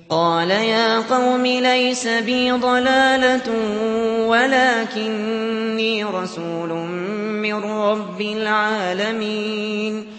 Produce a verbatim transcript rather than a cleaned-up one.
قال يا قوم ليس بي ضلالة ولكني رسول من رب العالمين